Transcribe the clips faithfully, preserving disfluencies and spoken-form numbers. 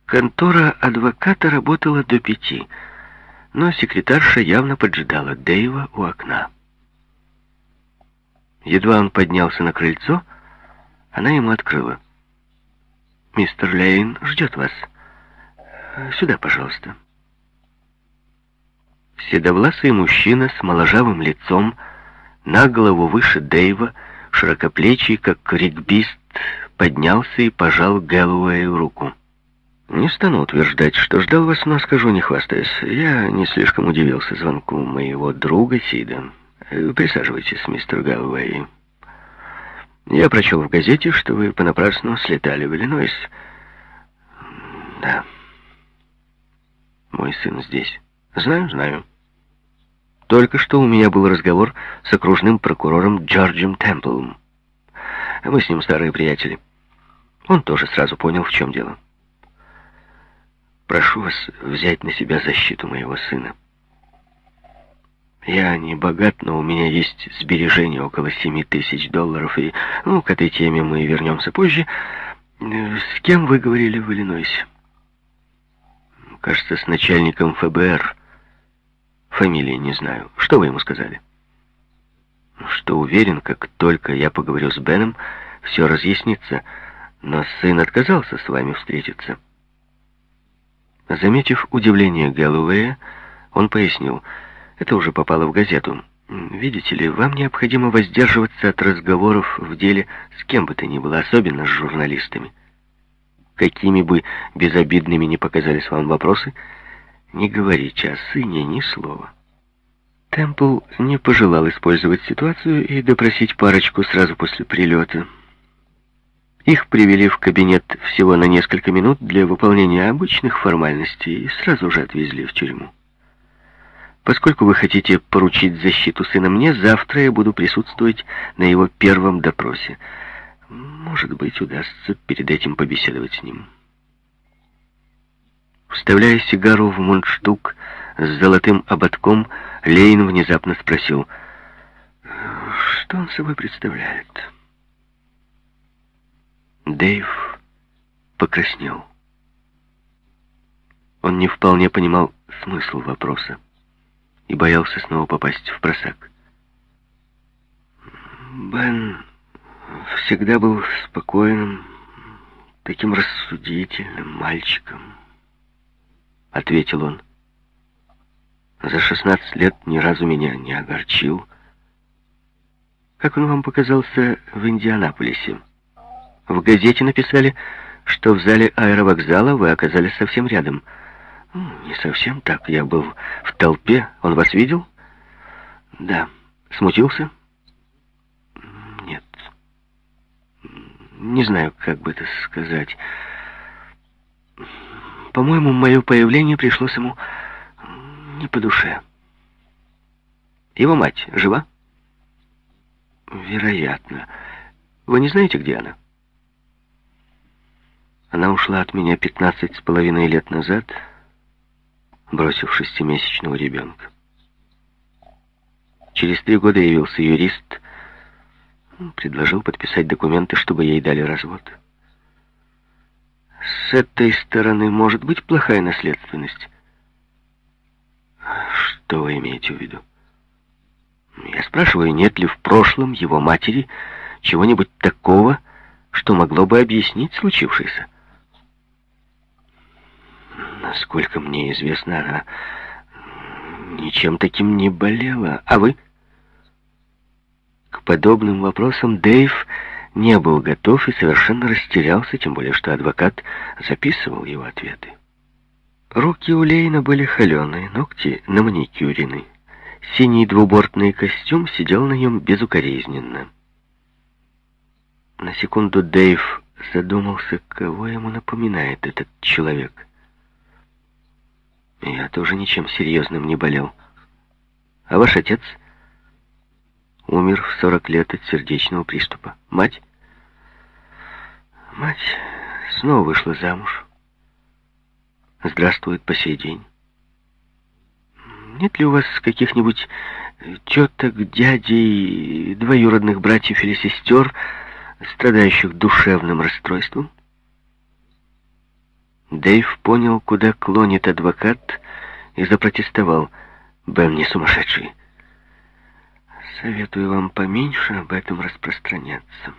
Контора адвоката работала до пяти, но секретарша явно поджидала Дэйва у окна. Едва он поднялся на крыльцо, она ему открыла. «Мистер Лейн ждет вас. Сюда, пожалуйста». Седовласый мужчина с моложавым лицом, на голову выше Дэйва, широкоплечий, как регбист, поднялся и пожал Гэллоуэю руку. «Не стану утверждать, что ждал вас, но скажу, не хвастаясь. Я не слишком удивился звонку моего друга Сида. Присаживайтесь, мистер Гэллоуэй. Я прочел в газете, что вы понапрасну слетали в Иллинойс. Да. Мой сын здесь. Знаю, знаю. Только что у меня был разговор с окружным прокурором Джорджем Темплом. Мы с ним старые приятели. Он тоже сразу понял, в чем дело. Прошу вас взять на себя защиту моего сына. Я не богат, но у меня есть сбережения около семи тысяч долларов, и, ну, к этой теме мы вернемся позже. С кем вы говорили в Иллинойсе? Кажется, с начальником эф бэ эр. Фамилии не знаю. Что вы ему сказали? Что уверен, как только я поговорю с Беном, все разъяснится, но сын отказался с вами встретиться. Заметив удивление Гэллоуэя, он пояснил: это уже попало в газету. Видите ли, вам необходимо воздерживаться от разговоров в деле с кем бы то ни было, особенно с журналистами. Какими бы безобидными ни показались вам вопросы, не говорите о сыне ни слова. Темпл не пожелал использовать ситуацию и допросить парочку сразу после прилета. Их привели в кабинет всего на несколько минут для выполнения обычных формальностей и сразу же отвезли в тюрьму. Поскольку вы хотите поручить защиту сына мне, завтра я буду присутствовать на его первом допросе. Может быть, удастся перед этим побеседовать с ним. Вставляя сигару в мундштук с золотым ободком, Лейн внезапно спросил: что он собой представляет? Дэйв покраснел. Он не вполне понимал смысл вопроса и боялся снова попасть в просак. Бен всегда был спокойным, таким рассудительным мальчиком, ответил он. За шестнадцать лет ни разу меня не огорчил. Как он вам показался в Индианаполисе? В газете написали, что в зале аэровокзала вы оказались совсем рядом. Не совсем так. Я был в толпе. Он вас видел? Да. Смутился? Нет. Не знаю, как бы это сказать. По-моему, мое появление пришлось ему не по душе. Его мать жива? Вероятно. Вы не знаете, где она? Она ушла от меня пятнадцать с половиной лет назад, бросив шестимесячного ребенка. Через три года явился юрист, предложил подписать документы, чтобы ей дали развод. С этой стороны может быть плохая наследственность? Что вы имеете в виду? Я спрашиваю, нет ли в прошлом его матери чего-нибудь такого, что могло бы объяснить случившееся? Насколько мне известно, она ничем таким не болела. А вы? К подобным вопросам Дэйв не был готов и совершенно растерялся, тем более что адвокат записывал его ответы. Руки у Лейна были холеные, ногти наманикюрены. Синий двубортный костюм сидел на нем безукоризненно. На секунду Дэйв задумался, кого ему напоминает этот человек. Я тоже ничем серьезным не болел. А ваш отец умер в сорок лет от сердечного приступа. Мать? Мать снова вышла замуж. Здравствует по сей день. Нет ли у вас каких-нибудь теток, дядей, двоюродных братьев или сестер, страдающих душевным расстройством? Дэйв понял, куда клонит адвокат, и запротестовал. «Бен не сумасшедший. Советую вам поменьше об этом распространяться.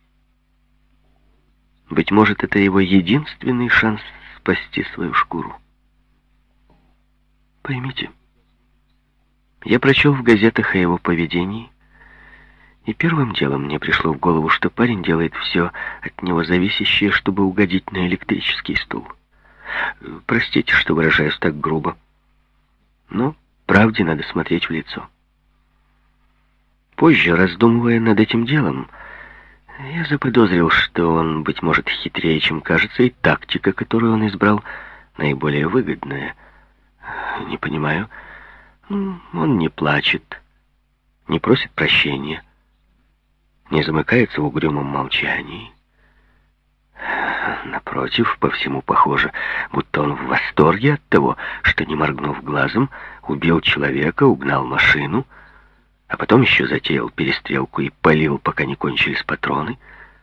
Быть может, это его единственный шанс спасти свою шкуру. Поймите, я прочел в газетах о его поведении, и первым делом мне пришло в голову, что парень делает все от него зависящее, чтобы угодить на электрический стул. Простите, что выражаюсь так грубо, но правде надо смотреть в лицо. Позже, раздумывая над этим делом, я заподозрил, что он, быть может, хитрее, чем кажется, и тактика, которую он избрал, наиболее выгодная. Не понимаю. Он не плачет, не просит прощения, не замыкается в угрюмом молчании. Напротив, по всему похоже, будто он в восторге от того, что, не моргнув глазом, убил человека, угнал машину, а потом еще затеял перестрелку и палил, пока не кончились патроны.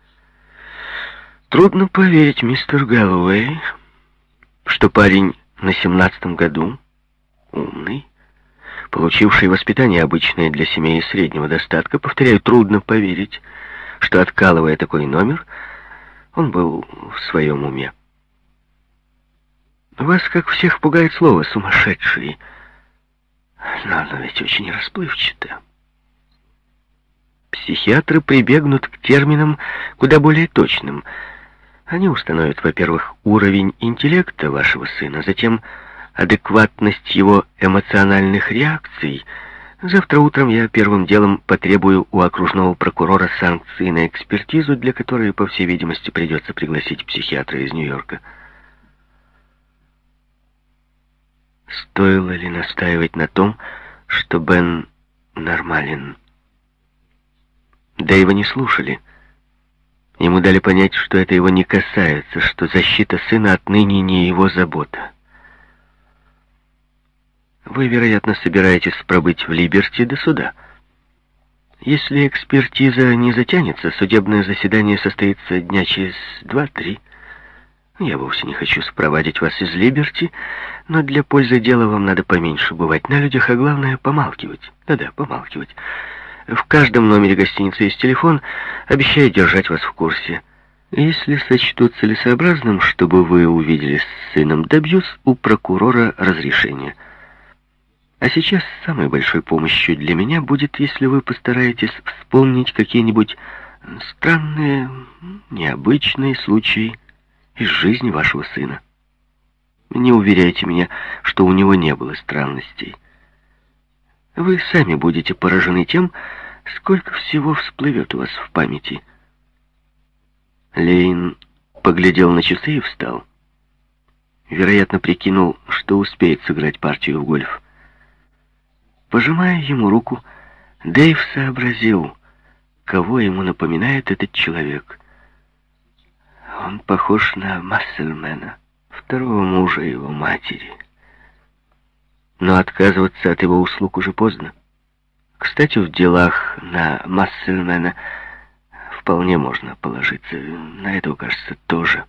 Трудно поверить, мистер Гэллоуэй, что парень на семнадцатом году, умный, получивший воспитание обычное для семей среднего достатка, повторяю, трудно поверить, что, откалывая такой номер, он был в своем уме. Вас, как всех, пугает слово «сумасшедший», но оно ведь очень расплывчато. Психиатры прибегнут к терминам куда более точным. Они установят, во-первых, уровень интеллекта вашего сына, затем адекватность его эмоциональных реакций. Завтра утром я первым делом потребую у окружного прокурора санкции на экспертизу, для которой, по всей видимости, придется пригласить психиатра из Нью-Йорка. Стоило ли настаивать на том, что Бен нормален? Дэйва не слушали. Ему дали понять, что это его не касается, что защита сына отныне не его забота. Вы, вероятно, собираетесь пробыть в Либерти до суда. Если экспертиза не затянется, судебное заседание состоится дня через два-три. Я вовсе не хочу спровадить вас из Либерти, но для пользы дела вам надо поменьше бывать на людях, а главное — помалкивать. Да-да, помалкивать. В каждом номере гостиницы есть телефон, обещаю держать вас в курсе. Если сочтут целесообразным, чтобы вы увиделись с сыном, добьюсь у прокурора разрешения. А сейчас самой большой помощью для меня будет, если вы постараетесь вспомнить какие-нибудь странные, необычные случаи из жизни вашего сына. Не уверяйте меня, что у него не было странностей. Вы сами будете поражены тем, сколько всего всплывет у вас в памяти. Лейн поглядел на часы и встал. Вероятно, прикинул, что успеет сыграть партию в гольф. Пожимая ему руку, Дэйв сообразил, кого ему напоминает этот человек. Он похож на Массельмена, второго мужа его матери. Но отказываться от его услуг уже поздно. Кстати, в делах на Массельмена вполне можно положиться. На этого, кажется, тоже.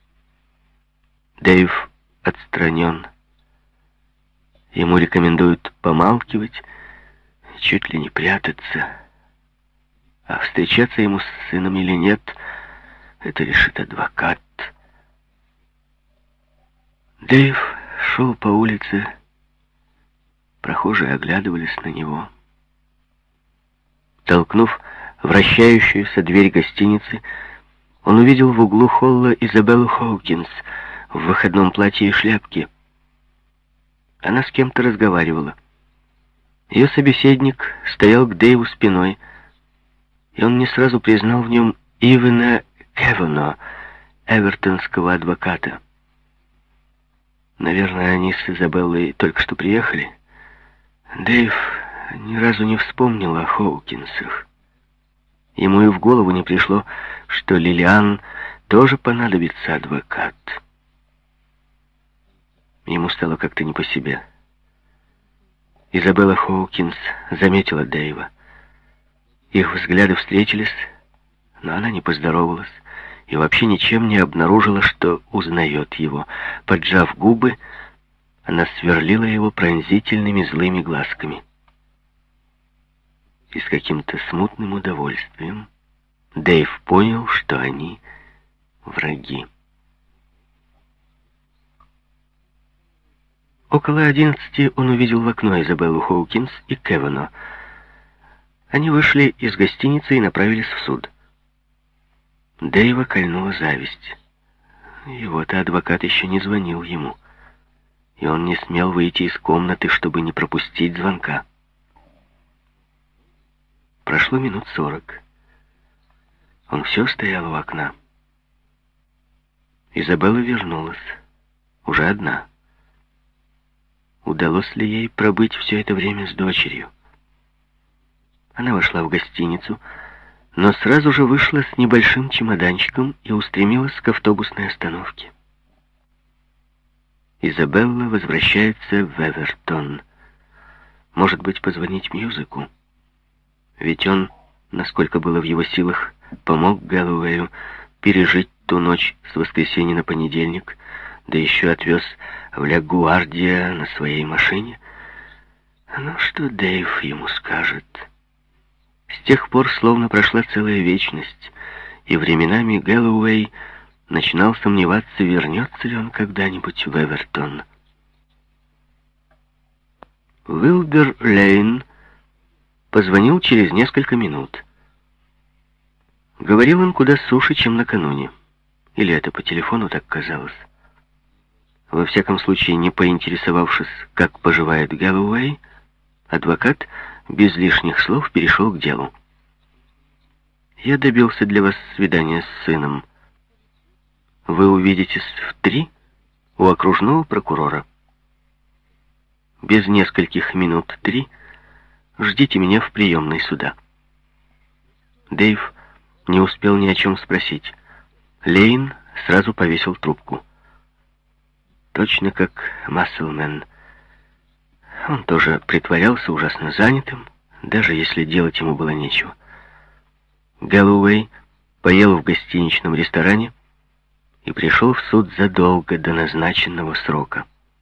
Дэйв отстранен. Ему рекомендуют помалкивать, чуть ли не прятаться. А встречаться ему с сыном или нет, это решит адвокат. Дэйв шел по улице. Прохожие оглядывались на него. Толкнув вращающуюся дверь гостиницы, он увидел в углу холла Изабеллу Хоукинс в выходном платье и шляпке. Она с кем-то разговаривала. Ее собеседник стоял к Дэйву спиной, и он не сразу признал в нем Ивена Кевано, эвертонского адвоката. Наверное, они с Изабеллой только что приехали. Дэйв ни разу не вспомнил о Хоукинсах. Ему и в голову не пришло, что Лилиан тоже понадобится адвокат. Ему стало как-то не по себе. Изабелла Хоукинс заметила Дэйва. Их взгляды встретились, но она не поздоровалась и вообще ничем не обнаружила, что узнает его. Поджав губы, она сверлила его пронзительными злыми глазками. И с каким-то смутным удовольствием Дэйв понял, что они враги. Около одиннадцати он увидел в окно Изабеллу Хоукинс и Кевана. Они вышли из гостиницы и направились в суд. Дэйва кольнула зависть. Его-то адвокат еще не звонил ему, и он не смел выйти из комнаты, чтобы не пропустить звонка. Прошло минут сорок. Он все стоял у окна. Изабелла вернулась, уже одна. Удалось ли ей пробыть все это время с дочерью? Она вошла в гостиницу, но сразу же вышла с небольшим чемоданчиком и устремилась к автобусной остановке. Изабелла возвращается в Эвертон. Может быть, позвонить Мьюзику? Ведь он, насколько было в его силах, помог Гэллоуэю пережить ту ночь с воскресенья на понедельник, да еще отвез в Ля Гуардия на своей машине. Ну, что Дэйв ему скажет? С тех пор словно прошла целая вечность, и временами Гэллоуэй начинал сомневаться, вернется ли он когда-нибудь в Эвертон. Уилбер Лейн позвонил через несколько минут. Говорил он куда суше, чем накануне. Или это по телефону так казалось. Во всяком случае, не поинтересовавшись, как поживает Гэллоуэй, адвокат без лишних слов перешел к делу. «Я добился для вас свидания с сыном. Вы увидитесь в три у окружного прокурора. Без нескольких минут три ждите меня в приемной суда». Дэйв не успел ни о чем спросить. Лейн сразу повесил трубку. Точно как Масселмен. Он тоже притворялся ужасно занятым, даже если делать ему было нечего. Гэллоуэй поел в гостиничном ресторане и пришел в суд задолго до назначенного срока.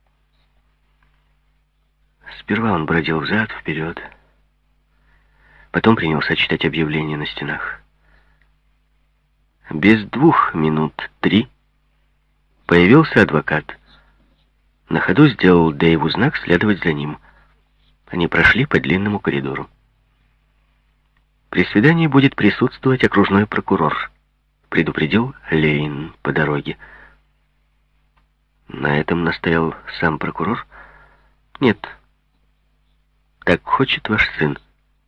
Сперва он бродил взад-вперед, потом принялся читать объявления на стенах. Без двух минут три появился адвокат. На ходу сделал Дэйву знак следовать за ним. Они прошли по длинному коридору. «При свидании будет присутствовать окружной прокурор», — предупредил Лейн по дороге. На этом настоял сам прокурор. «Нет, так хочет ваш сын».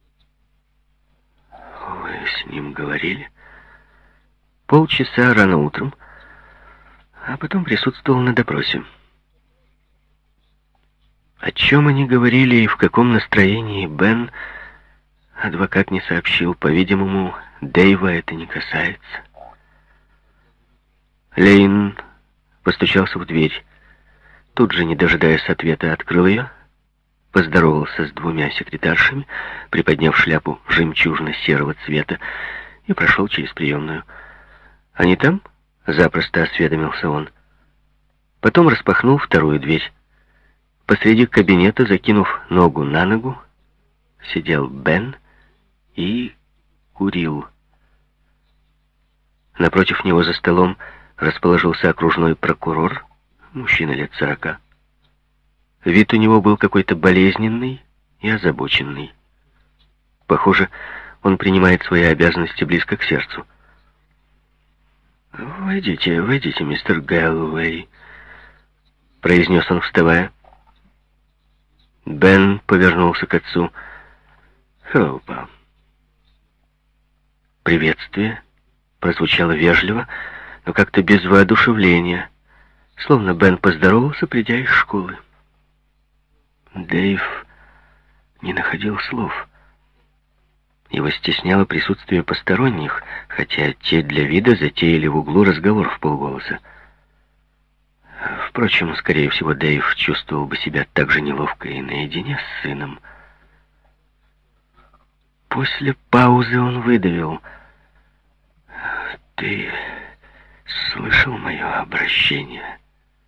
«Вы с ним говорили?» «Полчаса рано утром, а потом присутствовал на допросе». О чем они говорили и в каком настроении Бен, адвокат не сообщил. По-видимому, Дэйва это не касается. Лейн постучался в дверь. Тут же, не дожидаясь ответа, открыл ее, поздоровался с двумя секретаршами, приподняв шляпу жемчужно-серого цвета, и прошел через приемную. «Они там?» — запросто осведомился он. Потом распахнул вторую дверь. Посреди кабинета, закинув ногу на ногу, сидел Бен и курил. Напротив него за столом расположился окружной прокурор, мужчина лет сорока. Вид у него был какой-то болезненный и озабоченный. Похоже, он принимает свои обязанности близко к сердцу. «Войдите, войдите, мистер Гэллоуэй», — произнес он, вставая. Бен повернулся к отцу. «Hello, па». Приветствие прозвучало вежливо, но как-то без воодушевления, словно Бен поздоровался, придя из школы. Дэйв не находил слов. Его стесняло присутствие посторонних, хотя те для вида затеяли в углу разговор вполголоса. Впрочем, скорее всего, Дэйв чувствовал бы себя так же неловко и наедине с сыном. После паузы он выдавил: «Ты слышал мое обращение?»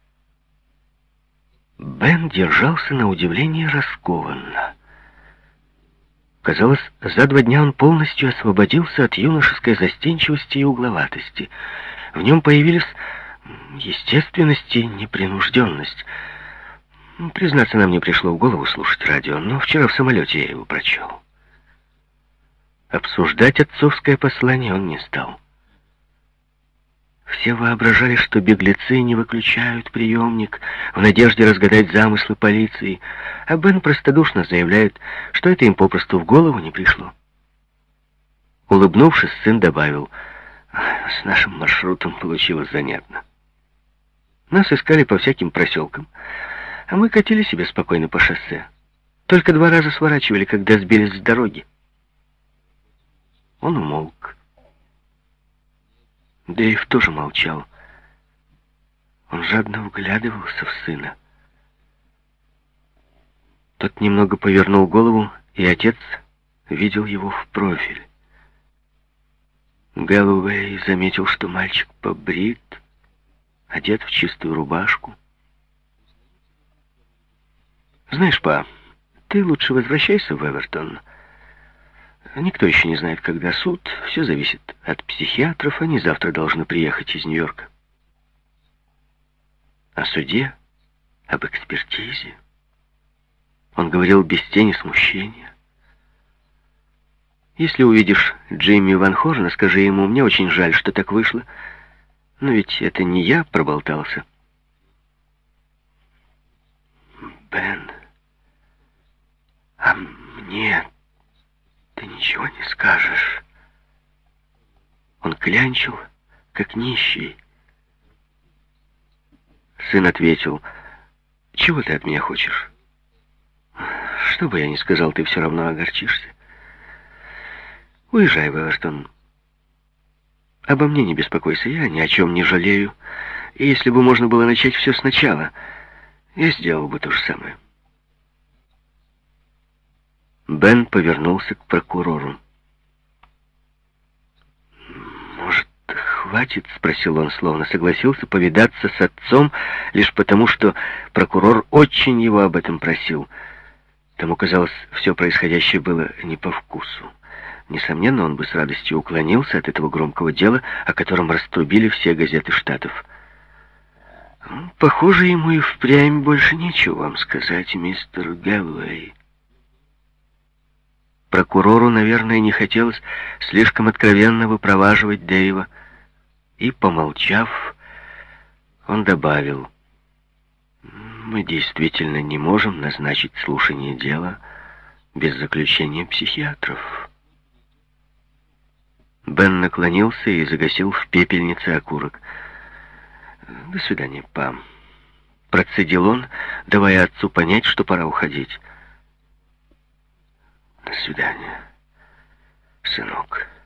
Бен держался на удивление раскованно. Казалось, за два дня он полностью освободился от юношеской застенчивости и угловатости. В нем появились естественность и непринужденность. Признаться, нам не пришло в голову слушать радио, но вчера в самолете я его прочел. Обсуждать отцовское послание он не стал. Все воображали, что беглецы не выключают приемник в надежде разгадать замыслы полиции, а Бен простодушно заявляет, что это им попросту в голову не пришло. Улыбнувшись, сын добавил: «С нашим маршрутом получилось занятно. Нас искали по всяким проселкам, а мы катили себе спокойно по шоссе. Только два раза сворачивали, когда сбились с дороги». Он умолк. Дэйв тоже молчал. Он жадно вглядывался в сына. Тот немного повернул голову, и отец видел его в профиль. Гэллоуэй заметил, что мальчик побрит, одет в чистую рубашку. «Знаешь, па, ты лучше возвращайся в Эвертон. Никто еще не знает, когда суд. Все зависит от психиатров. Они завтра должны приехать из Нью-Йорка. О суде, об экспертизе он говорил без тени смущения. Если увидишь Джимми Ван Хорна, скажи ему: мне очень жаль, что так вышло. Но ведь это не я проболтался». «Бен, а мне ты ничего не скажешь?» Он клянчил, как нищий. Сын ответил: «Чего ты от меня хочешь? Что бы я ни сказал, ты все равно огорчишься. Уезжай в Эвертон. Обо мне не беспокойся, я ни о чем не жалею. И если бы можно было начать все сначала, я сделал бы то же самое». Бен повернулся к прокурору. «Может, хватит?» — спросил он, словно согласился повидаться с отцом лишь потому, что прокурор очень его об этом просил. Тому, казалось, все происходящее было не по вкусу. Несомненно, он бы с радостью уклонился от этого громкого дела, о котором раструбили все газеты штатов. «Похоже, ему и впрямь больше нечего вам сказать, мистер Гэллоуэй». Прокурору, наверное, не хотелось слишком откровенно выпроваживать Дэйва, и, помолчав, он добавил: «Мы действительно не можем назначить слушание дела без заключения психиатров». Бен наклонился и загасил в пепельнице окурок. «До свидания, па», — процедил он, давая отцу понять, что пора уходить. «До свидания, сынок».